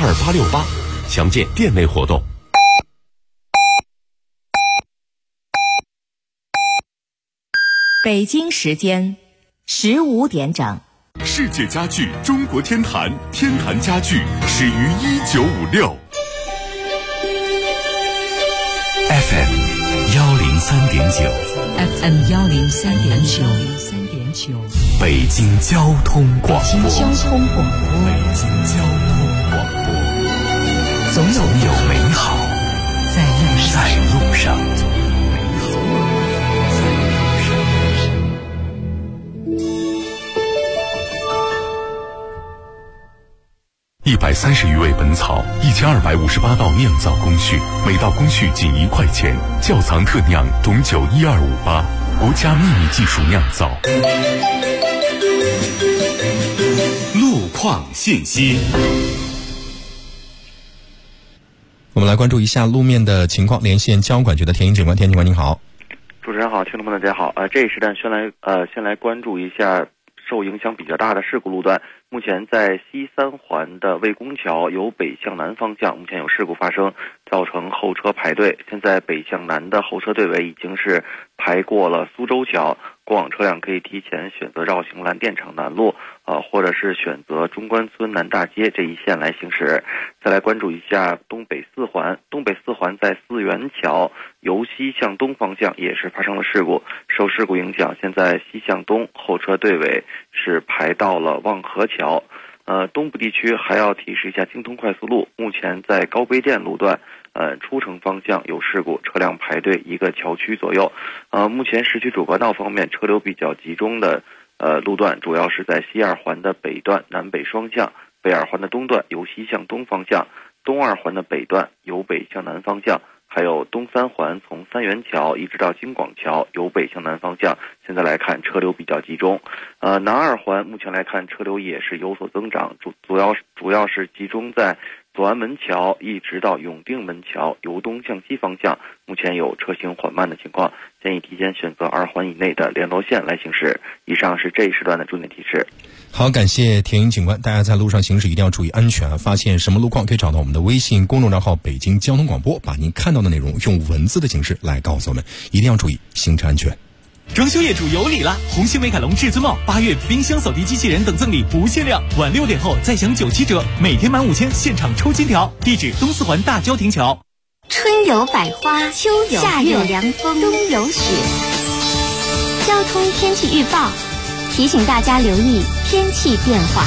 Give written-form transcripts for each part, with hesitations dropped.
12868，详见店内活动。 北京时间15点整。 世界家具中国天坛，天坛家具始于1956。 FM 103.9 FM 103.9， 北京交通广播。 北京交通广播， 总有美好在路上。130余味本草，1258道酿造工序，每道工序仅1块钱。窖藏特酿董酒12588，国家秘密技术酿造。路况信息。 我们来关注一下路面的情况，连线交管局的田英警官。田警官您好。 主持人好，听众朋友大家好。这一时段先来关注一下受影响比较大的事故路段。目前在西三环的魏公桥由北向南方向，目前有事故发生，造成后车排队。现在北向南的后车队尾已经是排过了苏州桥，过往车辆可以提前选择绕行蓝电厂南路，或者是选择中关村南大街这一线来行驶。再来关注一下东北四环，东北四环在四元桥由西向东方向也是发生了事故，受事故影响，现在西向东后车队尾是排到了望河桥。东部地区还要提示一下京通快速路，目前在高碑店路段出城方向有事故，车辆排队1个桥区左右。目前市区主干道方面车流比较集中的路段主要是在西二环的北段南北双向，北二环的东段由西向东方向，东二环的北段由北向南方向，还有东三环从三元桥一直到京广桥由北向南方向，现在来看车流比较集中。南二环目前来看车流也是有所增长，主要是集中在左安门桥一直到永定门桥由东向西方向，目前有车行缓慢的情况，建议提前选择2环以内的联络线来行驶。以上是这一时段的重点提示。 好，感谢田英警官。大家在路上行驶一定要注意安全，发现什么路况可以找到我们的微信公众账号北京交通广播，把您看到的内容用文字的形式来告诉我们，一定要注意行车安全。 装修业主有礼啦！红星美凯龙至尊帽8月冰箱扫地机器人等赠礼不限量，晚6点后再享97折，每天满5000现场抽金条。地址东四环大郊亭桥。 春有百花，秋有夏有凉风，冬有雪。交通天气预报提醒大家留意天气变化。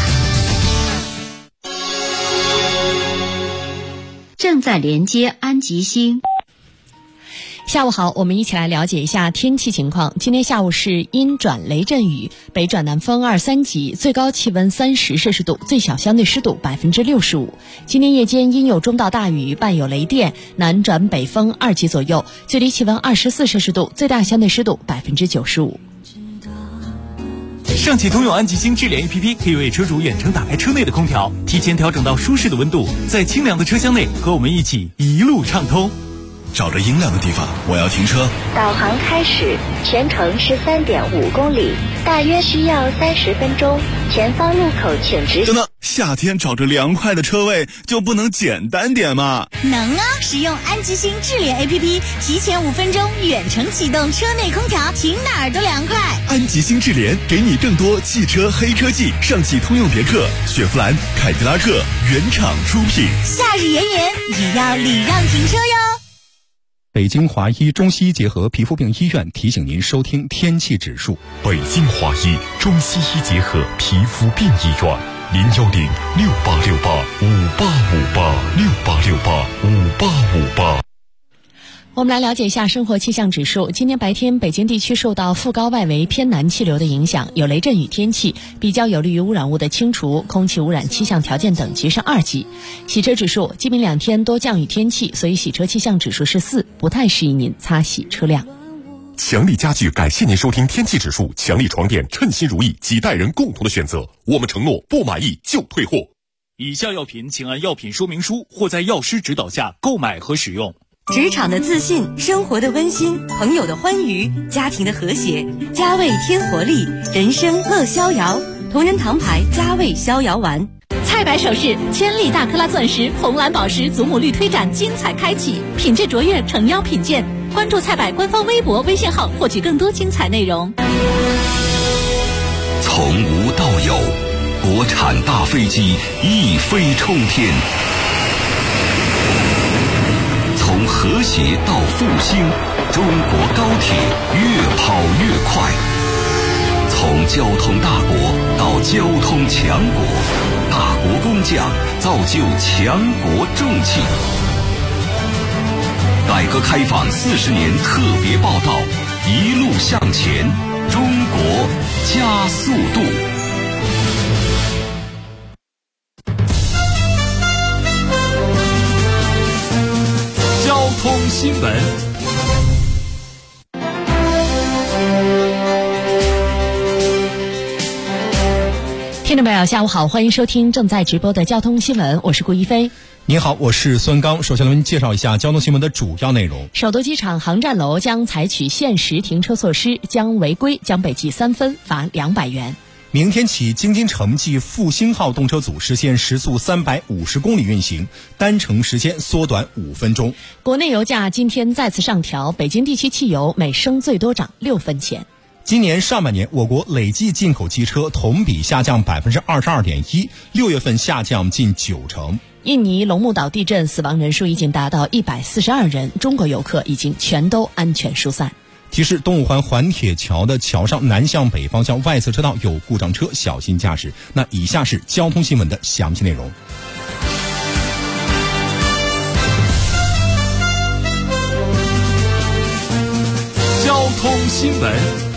正在连接安吉星。 下午好，我们一起来了解一下天气情况。今天下午是阴转雷阵雨，北转南风2、3级，最高气温30摄氏度，最小相对湿度65%。今天夜间阴有中到大雨，伴有雷电，南转北风2级左右，最低气温24摄氏度，最大相对湿度95%。 上汽通用安吉星智联 APP 可以为车主远程打开车内的空调，提前调整到舒适的温度，在清凉的车厢内和我们一起一路畅通。 找着阴凉的地方，我要停车。 导航开始，全程13.5公里，大约需要30分钟。前方路口请直行。 等等，夏天找着凉快的车位就不能简单点吗？ 能啊！使用安吉星智联 APP， 提前5分钟远程启动车内空调，停哪儿都凉快。 安吉星智联给你更多汽车黑科技，上汽通用别克、雪佛兰、凯迪拉克原厂出品。 夏日炎炎也要礼让停车哟。 北京华医中西医结合皮肤病医院提醒您收听天气指数。 北京华医中西医结合皮肤病医院，010-6868-5858，6868-5858。 我们来了解一下生活气象指数。今天白天北京地区受到副高外围偏南气流的影响，有雷阵雨天气，比较有利于污染物的清除，空气污染气象条件等级是2级。洗车指数，今明2天多降雨天气，所以洗车气象指数是4，不太适宜您擦洗车辆。 强力家具感谢您收听天气指数，强力床垫称心如意，几代人共同的选择，我们承诺不满意就退货。 以下药品请按药品说明书或在药师指导下购买和使用。 职场的自信，生活的温馨，朋友的欢愉，家庭的和谐，家味添活力，人生乐逍遥。同仁堂牌家味逍遥丸。 太白首饰千粒大克拉钻石、红蓝宝石祖母绿推展精彩开启，品质卓越，诚邀品鉴。关注菜百官方微博、微信号，获取更多精彩内容。 从无到有，国产大飞机一飞冲天。从和谐到复兴，中国高铁越跑越快。从交通大国到交通强国，大国工匠造就强国重器。改革开放40年特别报道，一路向前，中国加速度。 交通新闻。 听众朋友下午好，欢迎收听正在直播的交通新闻，我是顾一飞。 你好，我是孙刚。首先我们介绍一下交通新闻的主要内容。 首都机场航站楼将采取限时停车措施，将违规将被记3分，罚200元。 明天起，京津城际复兴号动车组实现时速350公里运行，单程时间缩短5分钟。 国内油价今天再次上调，北京地区汽油每升最多涨6分钱。 今年上半年，我国累计进口汽车同比下降22.1%，6月份下降近90%。 印尼龙目岛地震死亡人数已经达到142人，中国游客已经全都安全疏散。 提示：东五环环铁桥的桥上南向北方向外侧车道有故障车，小心驾驶。那以下是交通新闻的详细内容。 交通新闻。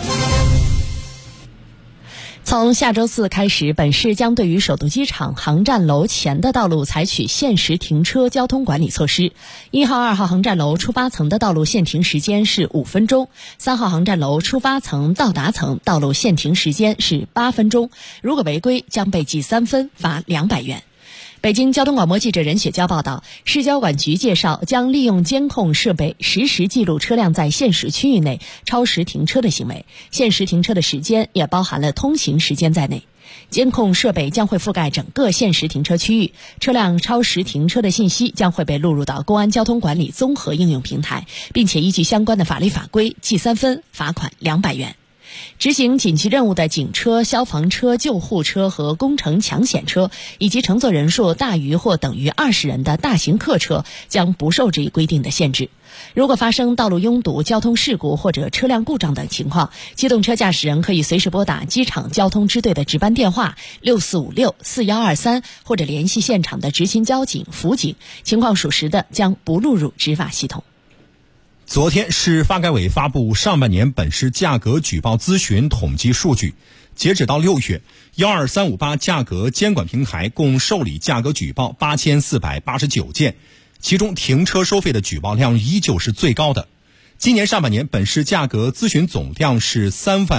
从下周4开始，本市将对于首都机场航站楼前的道路采取限时停车交通管理措施。1号、2号航站楼出发层的道路限停时间是5分钟，3号航站楼出发层到达层道路限停时间是8分钟。如果违规，将被记3分，罚200元。北京交通广播记者任雪娇报道，市交管局介绍，将利用监控设备实时记录车辆在限时区域内超时停车的行为，限时停车的时间也包含了通行时间在内。监控设备将会覆盖整个限时停车区域，车辆超时停车的信息将会被录入到公安交通管理综合应用平台，并且依据相关的法律法规记3分，罚款200元。执行紧急任务的警车、消防车、救护车和工程抢险车，以及乘坐人数大于或等于20人的大型客车将不受这一规定的限制。如果发生道路拥堵、交通事故或者车辆故障等情况，机动车驾驶人可以随时拨打机场交通支队的值班电话6456-4123，或者联系现场的执勤交警、辅警，情况属实的将不录入执法系统。 昨天，市发改委发布上半年本市价格举报咨询统计数据。截止到6月，12358价格监管平台共受理价格举报8489件，其中停车收费的举报量依旧是最高的。今年上半年，本市价格咨询总量是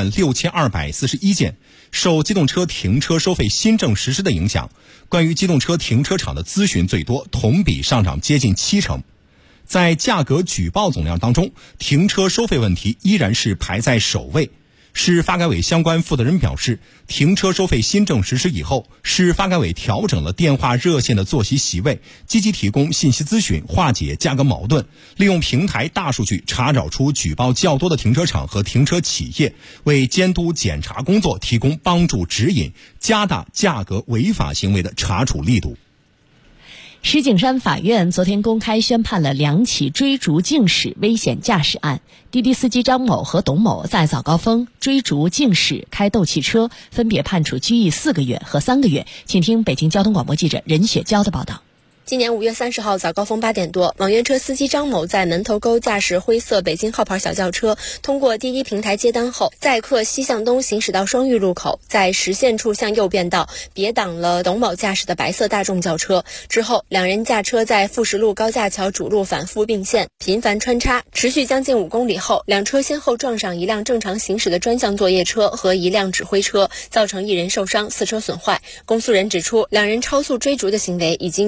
36241件。受机动车停车收费新政实施的影响，关于机动车停车场的咨询最多，同比上涨接近70%。在价格举报总量当中，停车收费问题依然是排在首位。市发改委相关负责人表示，停车收费新政实施以后，市发改委调整了电话热线的作息席位，积极提供信息咨询，化解价格矛盾，利用平台大数据查找出举报较多的停车场和停车企业，为监督检查工作提供帮助指引，加大价格违法行为的查处力度。 石景山法院昨天公开宣判了2起追逐竞驶危险驾驶案，滴滴司机张某和董某在早高峰追逐竞驶开斗气车，分别判处拘役4个月和3个月。请听北京交通广播记者任雪娇的报道。 今年5月30号早高峰8点多，网约车司机张某在门头沟驾驶灰色北京号牌小轿车，通过滴滴平台接单后，载客西向东行驶到双峪路口，在实线处向右变道，别挡了董某驾驶的白色大众轿车。之后，两人驾车在富石路高架桥主路反复并线，频繁穿插，持续将近5公里后，两车先后撞上一辆正常行驶的专项作业车和一辆指挥车，造成1人受伤，4车损坏。公诉人指出，两人超速追逐的行为已经危害到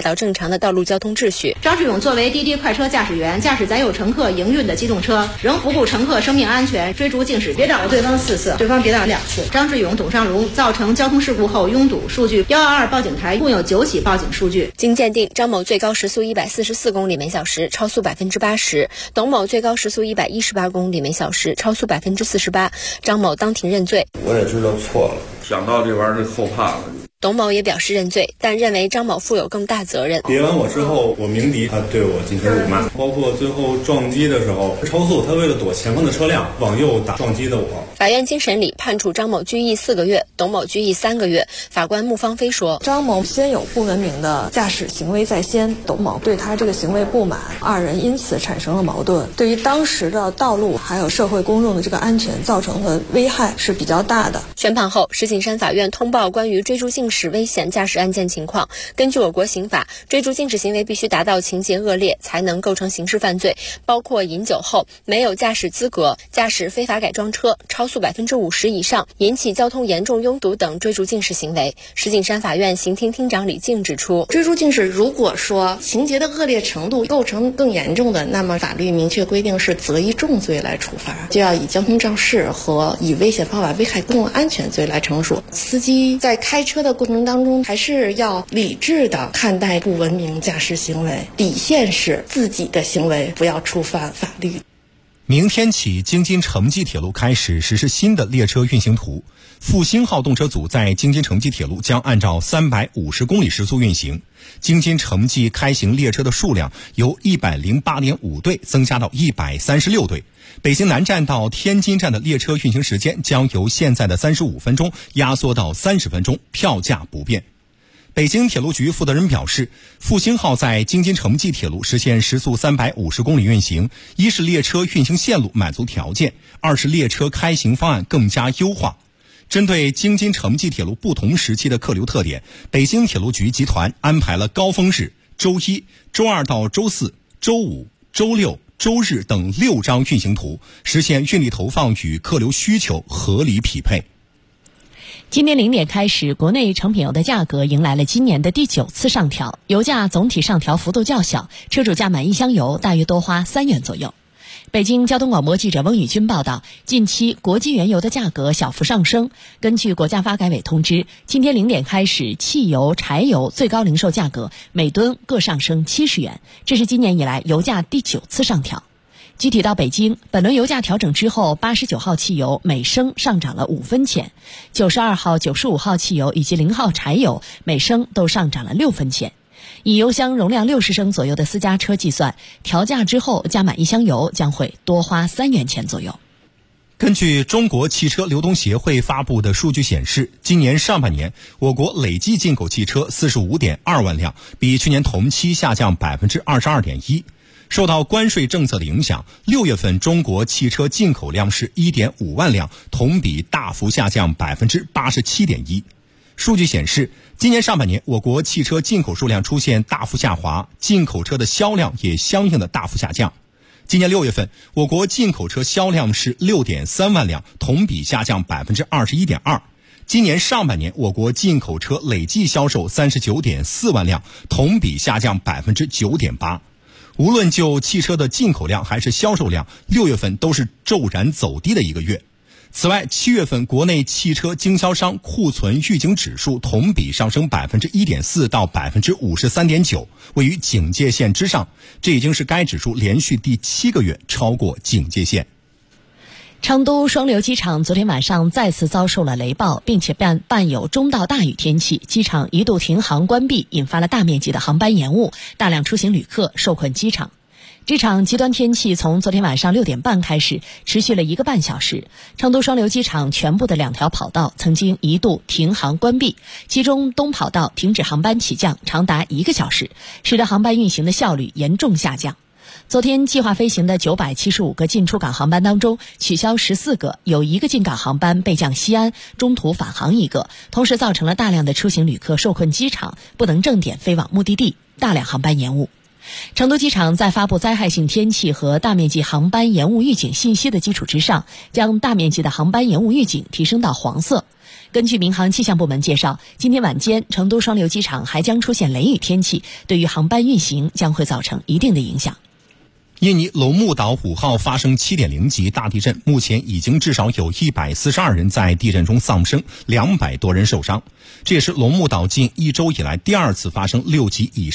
导正常的道路交通秩序。 张志勇作为滴滴快车驾驶员，驾驶载有乘客营运的机动车，仍不顾乘客生命安全，追逐竞驶，别挡了对方4次，对方别挡2次。张志勇、董尚荣造成交通事故后拥堵，数据122报警台共有9起报警数据。 经鉴定，张某最高时速144公里每小时，超速80%；董某最高时速118公里每小时，超速48%。张某当庭认罪。 我也知道错了，想到这玩意儿就后怕了。 董某也表示认罪，但认为张某负有更大责任。 别完我之后，我鸣笛，他对我进行辱骂，包括最后撞击的时候超速，他为了躲前方的车辆往右打撞击的我。 法院经审理，判处张某拘役4个月，董某拘役3个月。法官穆芳菲说， 张某先有不文明的驾驶行为在先，董某对他这个行为不满，2人因此产生了矛盾，对于当时的道路还有社会公众的这个安全造成的危害是比较大的。 宣判后，石景山法院通报关于追逐竞驶危险驾驶案件情况。根据我国刑法，追逐竞驶行为必须达到情节恶劣才能构成刑事犯罪，包括饮酒后没有驾驶资格、驾驶非法改装车、超速50%以上、引起交通严重拥堵等追逐竞驶行为。石景山法院刑厅厅长李静指出， 追逐竞驶如果说情节的恶劣程度构成更严重的，那么法律明确规定是择一重罪来处罚，就要以交通肇事和以危险方法危害公共安全罪来惩处。司机在开车的过程当中还是要理智的看待不文明驾驶行为，底线是自己的行为不要触犯法律。 明天起，京津城际铁路开始实施新的列车运行图。复兴号动车组在京津城际铁路将按照350公里时速运行。京津城际开行列车的数量由108.5对增加到136对。北京南站到天津站的列车运行时间将由现在的35分钟压缩到30分钟，票价不变。北京铁路局负责人表示，复兴号在京津城际铁路实现时速350公里运行，一是列车运行线路满足条件，二是列车开行方案更加优化。针对京津城际铁路不同时期的客流特点，北京铁路局集团安排了高峰日、周一、周二到周四、周五、周六、周日等6张运行图，实现运力投放与客流需求合理匹配。 今年0点开始，国内成品油的价格迎来了今年的第9次上调，油价总体上调幅度较小，车主加满1箱油大约多花3元左右。北京交通广播记者翁宇军报道，近期国际原油的价格小幅上升。根据国家发改委通知，今天0点开始，汽油、柴油最高零售价格每吨各上升70元，这是今年以来油价第9次上调。具体到北京，本轮油价调整之后，89号汽油每升上涨了5分钱，92号、95号汽油以及0号柴油每升都上涨了6分钱。以油箱容量60升左右的私家车计算，调价之后加满1箱油将会多花3元钱左右。 根据中国汽车流通协会发布的数据显示，今年上半年我国累计进口汽车45.2万辆，比去年同期下降22.1%。受到关税政策的影响，6月份中国汽车进口量是1.5万辆，同比大幅下降87.1%。数据显示，今年上半年我国汽车进口数量出现大幅下滑，进口车的销量也相应的大幅下降。今年6月份，我国进口车销量是6.3万辆，同比下降21.2%。今年上半年，我国进口车累计销售39.4万辆，同比下降9.8%。无论就汽车的进口量还是销售量，6月份都是骤然走低的一个月。此外，7月份国内汽车经销商库存预警指数同比上升1.4%到53.9%，位于警戒线之上，这已经是该指数连续第7个月超过警戒线。 成都双流机场昨天晚上再次遭受了雷暴，并且伴有中到大雨天气，机场一度停航关闭，引发了大面积的航班延误，大量出行旅客受困机场。这场极端天气从昨天晚上6点半开始，持续了1个半小时。成都双流机场全部的2条跑道曾经一度停航关闭，其中东跑道停止航班起降长达1个小时，使得航班运行的效率严重下降。昨天计划飞行的975个进出港航班当中，取消14个，有1个进港航班备降西安，中途返航1个，同时造成了大量的出行旅客受困机场，不能正点飞往目的地，大量航班延误。 成都机场在发布灾害性天气和大面积航班延误预警信息的基础之上，将大面积的航班延误预警提升到黄色。根据民航气象部门介绍，今天晚间成都双流机场还将出现雷雨天气，对于航班运行将会造成一定的影响。 印尼龙目岛5号发生 7.0 级大地震，目前已经至少有142人在地震中丧生，200多人受伤。这也是龙目岛近1周以来第2次发生6级以上